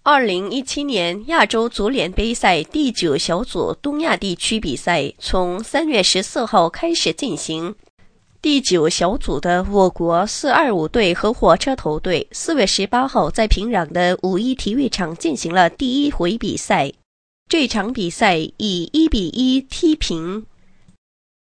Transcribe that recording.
2017年亚洲足联杯赛第9小组东亚地区比赛从3月14号开始进行。第9小组的我国425队和火车头队4月18号在平壤的五一体育场进行了第1回比赛。这场比赛以1-1踢平。